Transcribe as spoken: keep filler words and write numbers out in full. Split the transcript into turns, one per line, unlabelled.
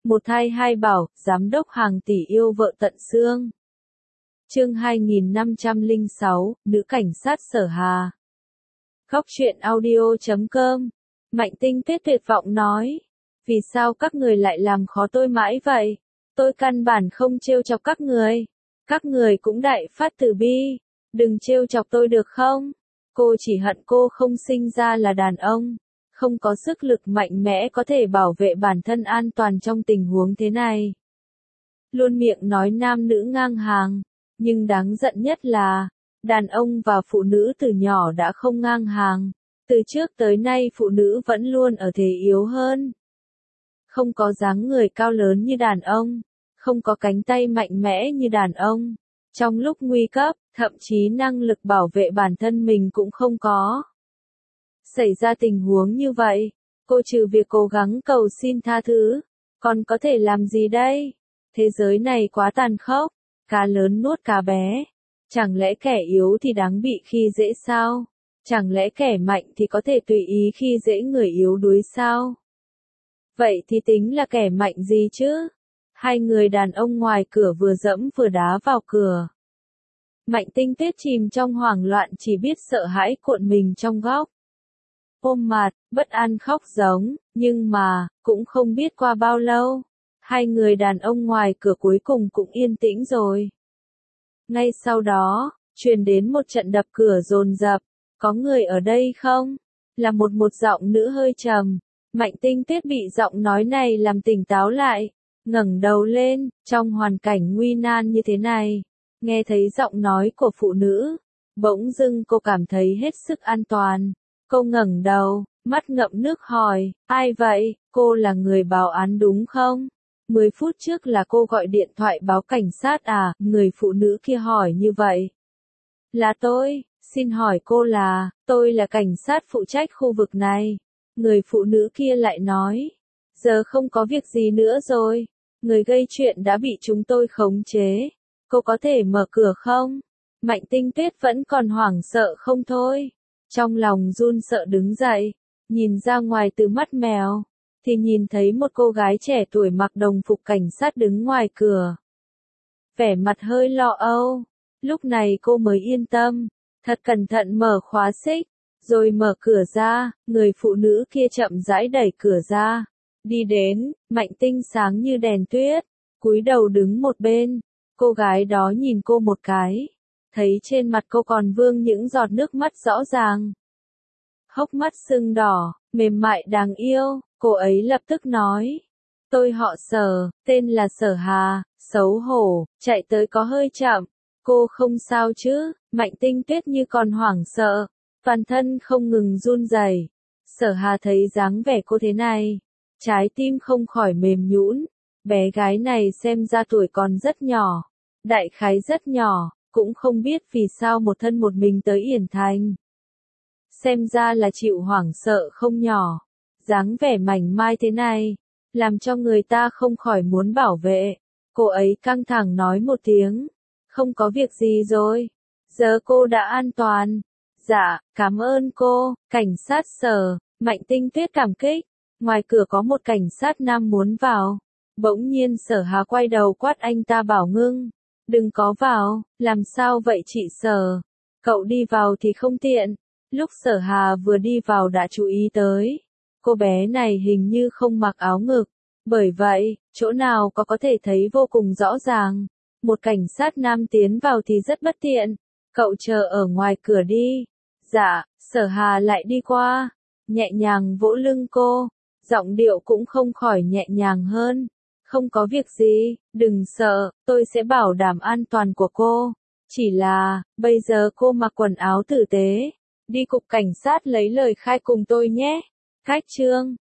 Một thai hai bảo, giám đốc hàng tỷ yêu vợ tận xương. Chương hai nghìn năm trăm lẻ sáu, nữ cảnh sát Sở Hà. Góc truyện audio chấm com. Mạnh Tinh Tuyết tuyệt vọng nói, vì sao các người lại làm khó tôi mãi vậy? Tôi căn bản không trêu chọc các người. Các người cũng đại phát từ bi, đừng trêu chọc tôi được không? Cô chỉ hận cô không sinh ra là đàn ông, không có sức lực mạnh mẽ có thể bảo vệ bản thân an toàn trong tình huống thế này. Luôn miệng nói nam nữ ngang hàng, nhưng đáng giận nhất là, đàn ông và phụ nữ từ nhỏ đã không ngang hàng. Từ trước tới nay phụ nữ vẫn luôn ở thế yếu hơn. Không có dáng người cao lớn như đàn ông, không có cánh tay mạnh mẽ như đàn ông. Trong lúc nguy cấp, thậm chí năng lực bảo vệ bản thân mình cũng không có. Xảy ra tình huống như vậy, cô trừ việc cố gắng cầu xin tha thứ, còn có thể làm gì đây? Thế giới này quá tàn khốc, cá lớn nuốt cá bé. Chẳng lẽ kẻ yếu thì đáng bị khi dễ sao? Chẳng lẽ kẻ mạnh thì có thể tùy ý khi dễ người yếu đuối sao? Vậy thì tính là kẻ mạnh gì chứ? Hai người đàn ông ngoài cửa vừa dẫm vừa đá vào cửa. Mạnh Tinh Tuyết chìm trong hoảng loạn chỉ biết sợ hãi cuộn mình trong góc. Ôm mặt, bất an khóc giống, nhưng mà, cũng không biết qua bao lâu, hai người đàn ông ngoài cửa cuối cùng cũng yên tĩnh rồi. Ngay sau đó, truyền đến một trận đập cửa dồn dập, có người ở đây không? Là một một giọng nữ hơi trầm. Mạnh Tinh Tuyết bị giọng nói này làm tỉnh táo lại, ngẩng đầu lên, trong hoàn cảnh nguy nan như thế này, nghe thấy giọng nói của phụ nữ, bỗng dưng cô cảm thấy hết sức an toàn. Cô ngẩng đầu, mắt ngậm nước hỏi, ai vậy, cô là người báo án đúng không? Mười phút trước là cô gọi điện thoại báo cảnh sát à, người phụ nữ kia hỏi như vậy. Là tôi, xin hỏi cô là, tôi là cảnh sát phụ trách khu vực này. Người phụ nữ kia lại nói, giờ không có việc gì nữa rồi, người gây chuyện đã bị chúng tôi khống chế, cô có thể mở cửa không? Mạnh Tinh Tuyết vẫn còn hoảng sợ không thôi, trong lòng run sợ đứng dậy, nhìn ra ngoài từ mắt mèo, thì nhìn thấy một cô gái trẻ tuổi mặc đồng phục cảnh sát đứng ngoài cửa. Vẻ mặt hơi lo âu, lúc này cô mới yên tâm, thật cẩn thận mở khóa xích. Rồi mở cửa ra, người phụ nữ kia chậm rãi đẩy cửa ra. Đi đến, Mạnh Tinh sáng như đèn tuyết, cúi đầu đứng một bên. Cô gái đó nhìn cô một cái, thấy trên mặt cô còn vương những giọt nước mắt rõ ràng. Hốc mắt sưng đỏ, mềm mại đáng yêu, cô ấy lập tức nói. Tôi họ Sở, tên là Sở Hà, xấu hổ, chạy tới có hơi chậm. Cô không sao chứ? Mạnh Tinh Tuyết như còn hoảng sợ. Toàn thân không ngừng run rẩy. Sở Hà thấy dáng vẻ cô thế này, trái tim không khỏi mềm nhũn. Bé gái này xem ra tuổi còn rất nhỏ, đại khái rất nhỏ, cũng không biết vì sao một thân một mình tới Yển Thành. Xem ra là chịu hoảng sợ không nhỏ. Dáng vẻ mảnh mai thế này, làm cho người ta không khỏi muốn bảo vệ. Cô ấy căng thẳng nói một tiếng, không có việc gì rồi, giờ cô đã an toàn. Dạ, cảm ơn cô, cảnh sát Sở. Mạnh Tinh Tuyết cảm kích. Ngoài cửa có một cảnh sát nam muốn vào. Bỗng nhiên Sở Hà quay đầu quát anh ta bảo ngưng. Đừng có vào, làm sao vậy chị Sở? Cậu đi vào thì không tiện. Lúc Sở Hà vừa đi vào đã chú ý tới. Cô bé này hình như không mặc áo ngực. Bởi vậy, chỗ nào có có thể thấy vô cùng rõ ràng. Một cảnh sát nam tiến vào thì rất bất tiện. Cậu chờ ở ngoài cửa đi. Dạ, Sở Hà lại đi qua, nhẹ nhàng vỗ lưng cô, giọng điệu cũng không khỏi nhẹ nhàng hơn. Không có việc gì, đừng sợ, tôi sẽ bảo đảm an toàn của cô. Chỉ là, bây giờ cô mặc quần áo tử tế, đi cục cảnh sát lấy lời khai cùng tôi nhé. Khách trương,